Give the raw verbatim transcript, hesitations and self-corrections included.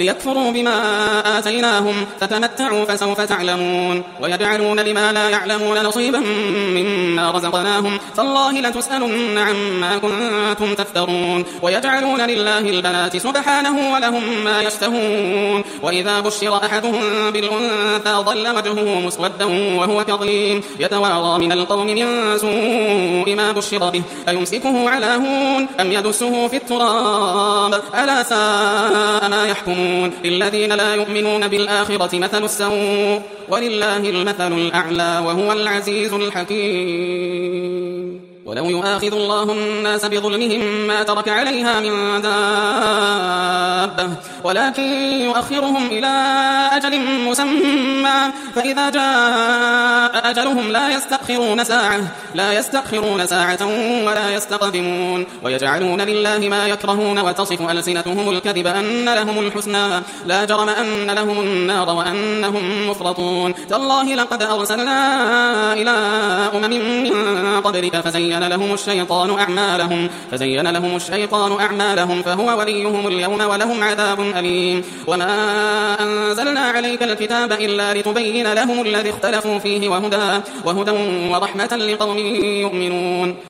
ليكفروا بما آتيناهم فتمتعوا فسوف تعلمون ويجعلون لما لا يعلمون نصيبا مما رزقناهم تالله لتسألن عما كنتم تفترون ويجعلون لله البنات سبحانه ولهم ما يشتهون وإذا بشر أحدهم بالأنثى ظل وجهه مسودا وهو كظيم يتوارى من القوم من سوء ما بشر به أيمسكه على هون أم يدسه في التراب ألا ساء ما يحكمون للذين لا يؤمنون بالآخرة مثل السوء ولله المثل الأعلى وهو العزيز الحكيم ولو يؤاخذ الله الناس بظلمهم ما ترك عليها من دابة ولكن يؤخرهم إلى أجل مسمى فإذا جاء أجلهم لا يستأخرون ساعة لا يستأخرون ساعة ولا يستقدمون ويجعلون لله ما يكرهون وتصف ألسنتهم الكذب أن لهم الحسنى لا جرم أن لهم النار وأنهم مفرطون تالله لقد أرسلنا إلى أمم من قبلك فزين لهم الشيطان أعمالهم فزين لهم الشيطان أعمالهم فهو وليهم اليوم ولهم عذاب أليم وما أنزلنا عليك الكتاب إلا لتبين لهم الذي اختلفوا فيه وهدى وهدى ورحمة لقوم يؤمنون